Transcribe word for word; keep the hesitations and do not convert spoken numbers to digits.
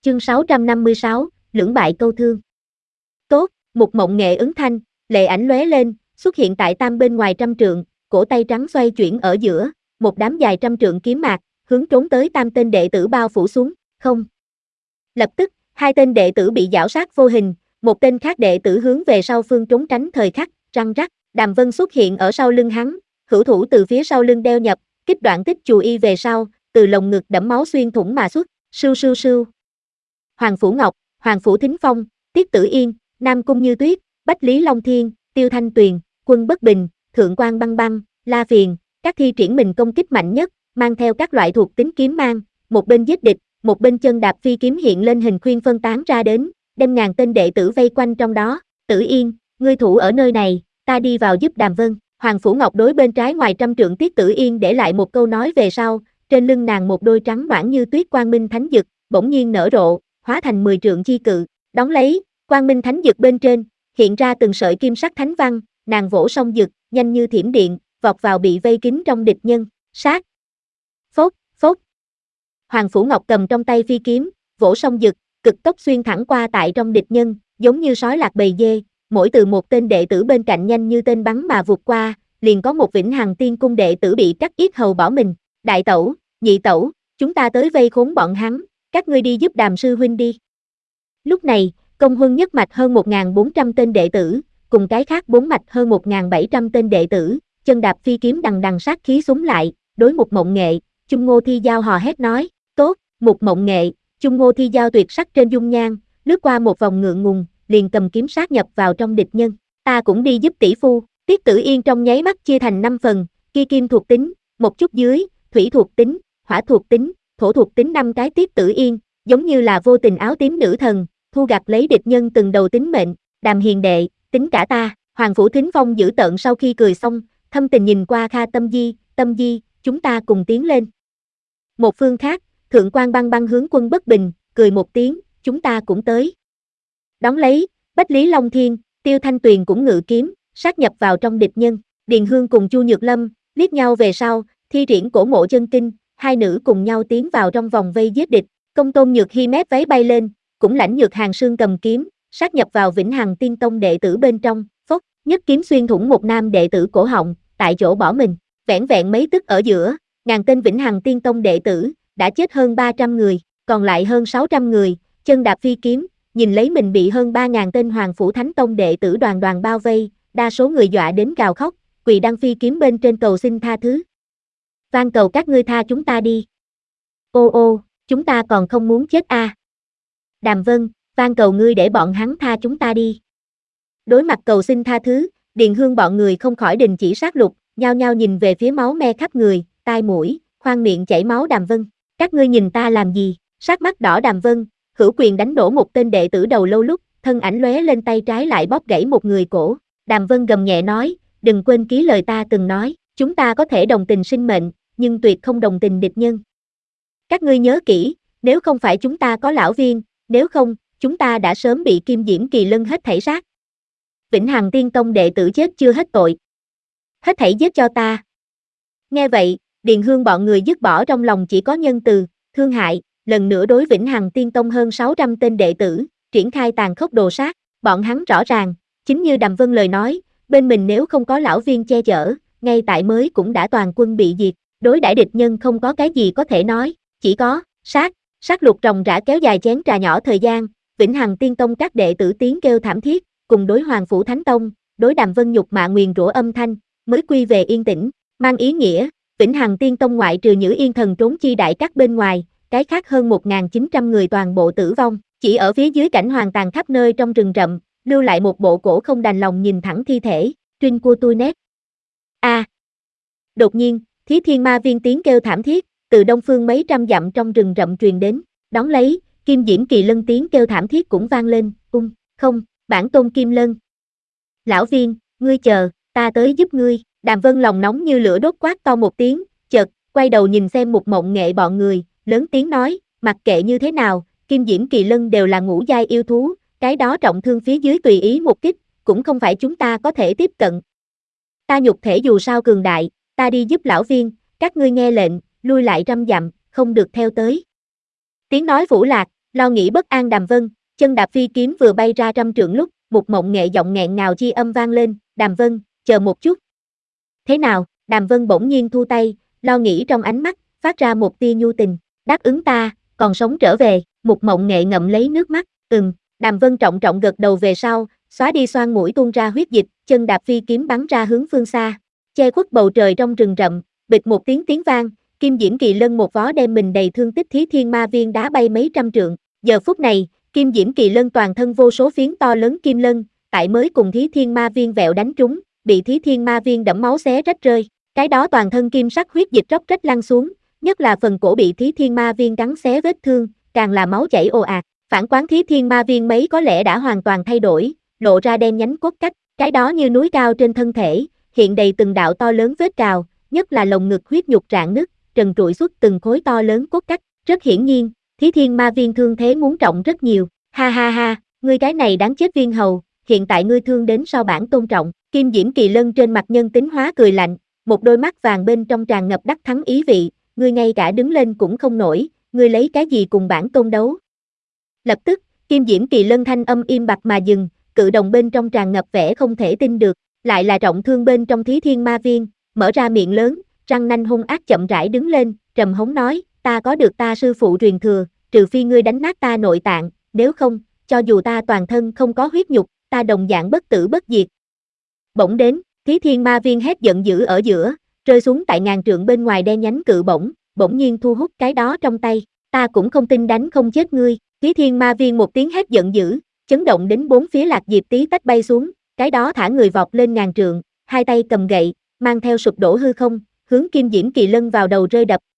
Chương sáu trăm năm mươi sáu, lưỡng bại câu thương. Tốt, một mộng nghệ ứng thanh, lệ ảnh lóe lên, xuất hiện tại tam bên ngoài trăm trượng, cổ tay trắng xoay chuyển ở giữa, một đám dài trăm trượng kiếm mạc, hướng trốn tới tam tên đệ tử bao phủ xuống, không. Lập tức, hai tên đệ tử bị giảo sát vô hình, một tên khác đệ tử hướng về sau phương trốn tránh thời khắc, răng rắc, Đàm Vân xuất hiện ở sau lưng hắn, hữu thủ từ phía sau lưng đeo nhập, kích đoạn tích chù y về sau, từ lồng ngực đẫm máu xuyên thủng mà xuất, sưu sưu sưu. Hoàng Phủ Ngọc, Hoàng Phủ Thính Phong, Tiết Tử Yên, Nam Cung Như Tuyết, Bách Lý Long Thiên, Tiêu Thanh Tuyền, Quân Bất Bình, Thượng Quan Băng Băng, La Phiền, các thi triển mình công kích mạnh nhất, mang theo các loại thuộc tính kiếm mang, một bên giết địch, một bên chân đạp phi kiếm hiện lên hình khuyên phân tán ra đến, đem ngàn tên đệ tử vây quanh trong đó. Tử Yên, ngươi thủ ở nơi này, ta đi vào giúp Đàm Vân. Hoàng Phủ Ngọc đối bên trái ngoài trăm trượng Tiết Tử Yên để lại một câu nói về sau, trên lưng nàng một đôi trắng noãn như tuyết quang minh thánh dực, bỗng nhiên nở rộ, hóa thành mười trượng chi cự, đón lấy, quang minh thánh dực bên trên, hiện ra từng sợi kim sắc thánh văn, nàng vỗ song dực, nhanh như thiểm điện, vọt vào bị vây kín trong địch nhân, sát. Phốt, phốt. Hoàng Phủ Ngọc cầm trong tay phi kiếm, vỗ song dực, cực tốc xuyên thẳng qua tại trong địch nhân, giống như sói lạc bầy dê, mỗi từ một tên đệ tử bên cạnh nhanh như tên bắn mà vụt qua, liền có một Vĩnh Hằng Tiên Cung đệ tử bị cắt yết hầu bỏ mình. Đại tẩu, nhị tẩu, chúng ta tới vây khốn bọn hắn, các ngươi đi giúp Đàm sư huynh đi. Lúc này, Công Huân nhất mạch hơn một nghìn bốn trăm tên đệ tử, cùng cái khác bốn mạch hơn một nghìn bảy trăm tên đệ tử, chân đạp phi kiếm đằng đằng sát khí súng lại, đối Mục Mộng Nghệ, Chung Ngô Thi Giao hò hét nói, tốt, Mục Mộng Nghệ, Chung Ngô Thi Giao tuyệt sắc trên dung nhan, lướt qua một vòng ngượng ngùng, liền cầm kiếm sát nhập vào trong địch nhân. Ta cũng đi giúp tỷ phu. Tiết Tử Yên trong nháy mắt chia thành năm phần, kia kim thuộc tính, một chút dưới, thủy thuộc tính, hỏa thuộc tính, thổ thuộc tính năm cái Tiết Tử Yên, giống như là vô tình áo tím nữ thần, thu gặt lấy địch nhân từng đầu tính mệnh. Đàm hiền đệ, tính cả ta. Hoàng Phủ Thính Phong giữ tợn sau khi cười xong, thâm tình nhìn qua Kha Tâm Di, Tâm Di, chúng ta cùng tiến lên. Một phương khác, Thượng Quan Băng Băng hướng Quân Bất Bình, cười một tiếng, chúng ta cũng tới. Đón lấy, Bách Lý Long Thiên, Tiêu Thanh Tuyền cũng ngự kiếm, sát nhập vào trong địch nhân. Điền Hương cùng Chu Nhược Lâm, liếc nhau về sau, thi triển cổ mộ chân kinh, hai nữ cùng nhau tiến vào trong vòng vây giết địch. Công Tôn Nhược Hi mép váy bay lên, cũng lãnh Nhược Hàn Sương cầm kiếm, sát nhập vào Vĩnh Hằng Tiên Tông đệ tử bên trong, phốc, nhất kiếm xuyên thủng một nam đệ tử cổ họng, tại chỗ bỏ mình. Vẻn vẹn mấy tức ở giữa, ngàn tên Vĩnh Hằng Tiên Tông đệ tử, đã chết hơn ba trăm người, còn lại hơn sáu trăm người, chân đạp phi kiếm, nhìn lấy mình bị hơn ba nghìn tên Hoàng Phủ Thánh Tông đệ tử đoàn đoàn bao vây, đa số người dọa đến gào khóc, quỳ đăng phi kiếm bên trên cầu xin tha thứ. Van cầu các ngươi tha chúng ta đi. Ô ô, chúng ta còn không muốn chết a. À. Đàm Vân, van cầu ngươi để bọn hắn tha chúng ta đi. Đối mặt cầu xin tha thứ, Điền Hương bọn người không khỏi đình chỉ sát lục, nhao nhao nhìn về phía máu me khắp người, tai mũi, khoang miệng chảy máu. Đàm Vân, các ngươi nhìn ta làm gì? Sát mắt đỏ Đàm Vân, hữu quyền đánh đổ một tên đệ tử đầu lâu lúc, thân ảnh lóe lên tay trái lại bóp gãy một người cổ. Đàm Vân gầm nhẹ nói, đừng quên ký lời ta từng nói, chúng ta có thể đồng tình sinh mệnh, nhưng tuyệt không đồng tình địch nhân. Các ngươi nhớ kỹ, nếu không phải chúng ta có lão viên, nếu không, chúng ta đã sớm bị Kim Diễm Kỳ Lân hết thảy sát. Vĩnh Hằng Tiên Tông đệ tử chết chưa hết tội. Hết thảy giết cho ta. Nghe vậy, Điền Hương bọn người dứt bỏ trong lòng chỉ có nhân từ, thương hại, lần nữa đối Vĩnh Hằng Tiên Tông hơn sáu trăm tên đệ tử, triển khai tàn khốc đồ sát. Bọn hắn rõ ràng, chính như Đàm Vân lời nói, bên mình nếu không có lão viên che chở, ngay tại mới cũng đã toàn quân bị diệt. Đối đãi địch nhân không có cái gì có thể nói, chỉ có sát. Sát lục ròng rã kéo dài chén trà nhỏ thời gian, Vĩnh Hằng Tiên Tông các đệ tử tiếng kêu thảm thiết, cùng đối Hoàng Phủ Thánh Tông, đối Đàm Vân nhục mạ nguyền rủa âm thanh, mới quy về yên tĩnh, mang ý nghĩa, Vĩnh Hằng Tiên Tông ngoại trừ Nhữ Yên Thần trốn chi đại các bên ngoài, cái khác hơn một nghìn chín trăm người toàn bộ tử vong, chỉ ở phía dưới cảnh hoàng tàn khắp nơi trong rừng rậm, lưu lại một bộ cổ không đành lòng nhìn thẳng thi thể, trinh của tôi nét. A. À. Đột nhiên, Thí Thiên Ma Viên tiếng kêu thảm thiết, từ đông phương mấy trăm dặm trong rừng rậm truyền đến, đón lấy, Kim Diễm Kỳ Lân tiếng kêu thảm thiết cũng vang lên, ung, không, bản tôn Kim Lân. Lão Viên, ngươi chờ, ta tới giúp ngươi. Đàm Vân lòng nóng như lửa đốt quát to một tiếng, chợt, quay đầu nhìn xem Mục Mộng Nghệ bọn người, lớn tiếng nói, mặc kệ như thế nào, Kim Diễm Kỳ Lân đều là ngũ giai yêu thú, cái đó trọng thương phía dưới tùy ý một kích, cũng không phải chúng ta có thể tiếp cận. Ta nhục thể dù sao cường đại, ta đi giúp lão Viên, các ngươi nghe lệnh, lui lại trăm dặm, không được theo tới. Tiếng nói phủ lạc, Lo nghĩ bất an Đàm Vân, chân đạp phi kiếm vừa bay ra trăm trượng lúc, một mộng nghệ giọng nghẹn ngào chi âm vang lên, Đàm Vân, chờ một chút. Thế nào, Đàm Vân bỗng nhiên thu tay, lo nghĩ trong ánh mắt, phát ra một tia nhu tình, đáp ứng ta, còn sống trở về, một mộng nghệ ngậm lấy nước mắt, ừm, Đàm Vân trọng trọng gật đầu về sau, xóa đi xoang mũi tuôn ra huyết dịch, chân đạp phi kiếm bắn ra hướng phương xa, che khuất bầu trời trong rừng rậm, bịch một tiếng tiếng vang, Kim Diễm Kỳ Lân một vó đem mình đầy thương tích Thí Thiên Ma Viên đá bay mấy trăm trượng, giờ phút này, Kim Diễm Kỳ Lân toàn thân vô số phiến to lớn kim lân, tại mới cùng Thí Thiên Ma Viên vẹo đánh trúng, bị Thí Thiên Ma Viên đẫm máu xé rách rơi, cái đó toàn thân kim sắc huyết dịch róc rách lăn xuống, nhất là phần cổ bị Thí Thiên Ma Viên cắn xé vết thương, càng là máu chảy ồ ạt. Phản quán Thí Thiên Ma Viên mấy có lẽ đã hoàn toàn thay đổi, lộ ra đen nhánh cốt cách, cái đó như núi cao trên thân thể, hiện đầy từng đạo to lớn vết cào, nhất là lồng ngực huyết nhục rạn nứt, trần trụi xuất từng khối to lớn cốt cách, rất hiển nhiên, Thí Thiên Ma Viên thương thế muốn trọng rất nhiều, ha ha ha, ngươi cái này đáng chết viên hầu, hiện tại ngươi thương đến sao bản tôn trọng, Kim Diễm Kỳ Lân trên mặt nhân tính hóa cười lạnh, một đôi mắt vàng bên trong tràn ngập đắc thắng ý vị, ngươi ngay cả đứng lên cũng không nổi, ngươi lấy cái gì cùng bản tôn đấu. Lập tức, Kim Diễm Kỳ Lân thanh âm im bặt mà dừng, cự đồng bên trong tràn ngập vẻ không thể tin được, lại là trọng thương bên trong Thí Thiên Ma Viên, mở ra miệng lớn, răng nanh hung ác chậm rãi đứng lên, trầm hống nói, ta có được ta sư phụ truyền thừa, trừ phi ngươi đánh nát ta nội tạng, nếu không, cho dù ta toàn thân không có huyết nhục, ta đồng dạng bất tử bất diệt. Bỗng đến, Thí Thiên Ma Viên hét giận dữ ở giữa, rơi xuống tại ngàn trượng bên ngoài đen nhánh cự bổng, bỗng nhiên thu hút cái đó trong tay, ta cũng không tin đánh không chết ngươi, Thí Thiên Ma Viên một tiếng hét giận dữ, chấn động đến bốn phía Lạc Diệp tí tách bay xuống, cái đó thả người vọt lên ngàn trượng, hai tay cầm gậy, mang theo sụp đổ hư không, hướng Kim Diễm Kỳ Lân vào đầu rơi đập,